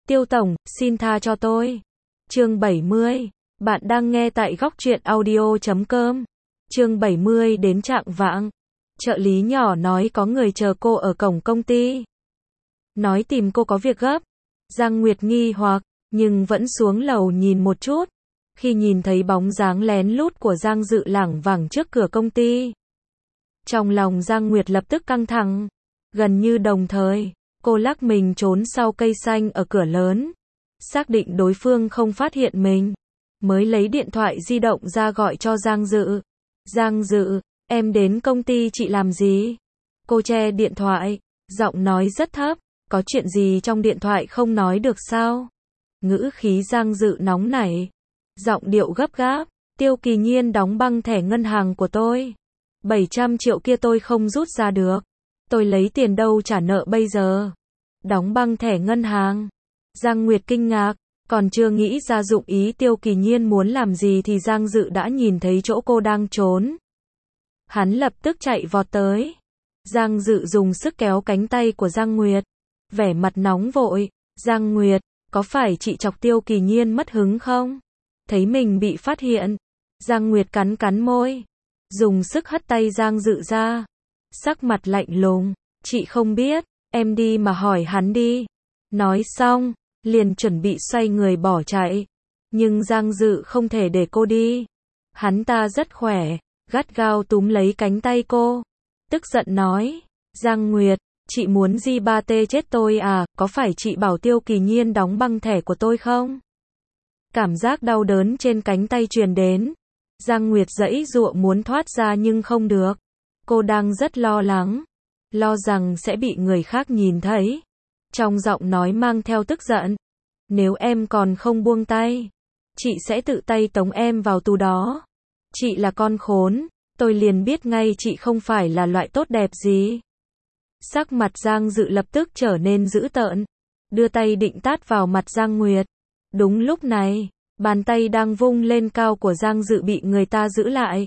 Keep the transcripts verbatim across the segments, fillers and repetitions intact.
Tiêu tổng, xin tha cho tôi. Chương bảy mươi. Bạn đang nghe tại góc truyện audio chấm com. Chương bảy mươi đến trạng vạng. Trợ lý nhỏ nói có người chờ cô ở cổng công ty. Nói tìm cô có việc gấp. Giang Nguyệt nghi hoặc, nhưng vẫn xuống lầu nhìn một chút. Khi nhìn thấy bóng dáng lén lút của Giang Dự lảng vảng trước cửa công ty. Trong lòng Giang Nguyệt lập tức căng thẳng. Gần như đồng thời, cô lắc mình trốn sau cây xanh ở cửa lớn. Xác định đối phương không phát hiện mình. Mới lấy điện thoại di động ra gọi cho Giang Dự. Giang Dự, em đến công ty chị làm gì? Cô che điện thoại, giọng nói rất thấp. Có chuyện gì trong điện thoại không nói được sao? Ngữ khí Giang Dự nóng nảy. Giọng điệu gấp gáp. Tiêu Kỳ Nhiên đóng băng thẻ ngân hàng của tôi. bảy trăm triệu kia tôi không rút ra được. Tôi lấy tiền đâu trả nợ bây giờ? Đóng băng thẻ ngân hàng. Giang Nguyệt kinh ngạc. Còn chưa nghĩ ra dụng ý Tiêu Kỳ Nhiên muốn làm gì thì Giang Dự đã nhìn thấy chỗ cô đang trốn. Hắn lập tức chạy vọt tới. Giang Dự dùng sức kéo cánh tay của Giang Nguyệt. Vẻ mặt nóng vội. Giang Nguyệt, có phải chị chọc Tiêu Kỳ Nhiên mất hứng không? Thấy mình bị phát hiện. Giang Nguyệt cắn cắn môi. Dùng sức hất tay Giang Dự ra. Sắc mặt lạnh lùng. Chị không biết, em đi mà hỏi hắn đi. Nói xong, liền chuẩn bị xoay người bỏ chạy. Nhưng Giang Dự không thể để cô đi. Hắn ta rất khỏe, gắt gao túm lấy cánh tay cô. Tức giận nói, Giang Nguyệt, chị muốn Di ba tê chết tôi à, có phải chị bảo Tiêu Kỳ Nhiên đóng băng thẻ của tôi không? Cảm giác đau đớn trên cánh tay truyền đến. Giang Nguyệt giãy giụa muốn thoát ra nhưng không được. Cô đang rất lo lắng. Lo rằng sẽ bị người khác nhìn thấy. Trong giọng nói mang theo tức giận. Nếu em còn không buông tay, chị sẽ tự tay tống em vào tù đó. Chị là con khốn, tôi liền biết ngay chị không phải là loại tốt đẹp gì. Sắc mặt Giang Dự lập tức trở nên dữ tợn. Đưa tay định tát vào mặt Giang Nguyệt. Đúng lúc này, bàn tay đang vung lên cao của Giang Dự bị người ta giữ lại.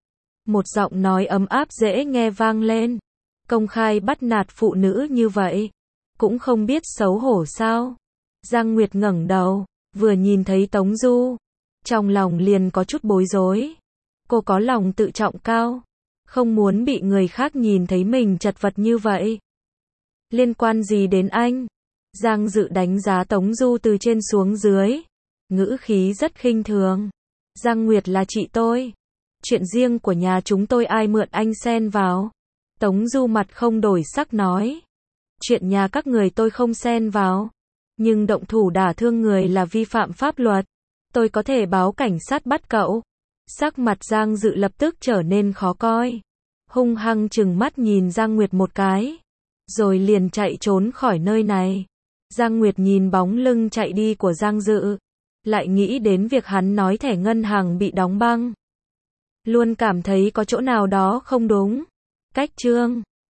Một giọng nói ấm áp dễ nghe vang lên. Công khai bắt nạt phụ nữ như vậy, cũng không biết xấu hổ sao? Giang Nguyệt ngẩng đầu, vừa nhìn thấy Tống Du, trong lòng liền có chút bối rối. Cô có lòng tự trọng cao, không muốn bị người khác nhìn thấy mình chật vật như vậy. Liên quan gì đến anh? Giang Dự đánh giá Tống Du từ trên xuống dưới, ngữ khí rất khinh thường. Giang Nguyệt là chị tôi. Chuyện riêng của nhà chúng tôi ai mượn anh xen vào? Tống Du mặt không đổi sắc nói. Chuyện nhà các người tôi không xen vào. Nhưng động thủ đả thương người là vi phạm pháp luật. Tôi có thể báo cảnh sát bắt cậu. Sắc mặt Giang Dự lập tức trở nên khó coi. Hung hăng trừng mắt nhìn Giang Nguyệt một cái. Rồi liền chạy trốn khỏi nơi này. Giang Nguyệt nhìn bóng lưng chạy đi của Giang Dự. Lại nghĩ đến việc hắn nói thẻ ngân hàng bị đóng băng. Luôn cảm thấy có chỗ nào đó không đúng. Cách chương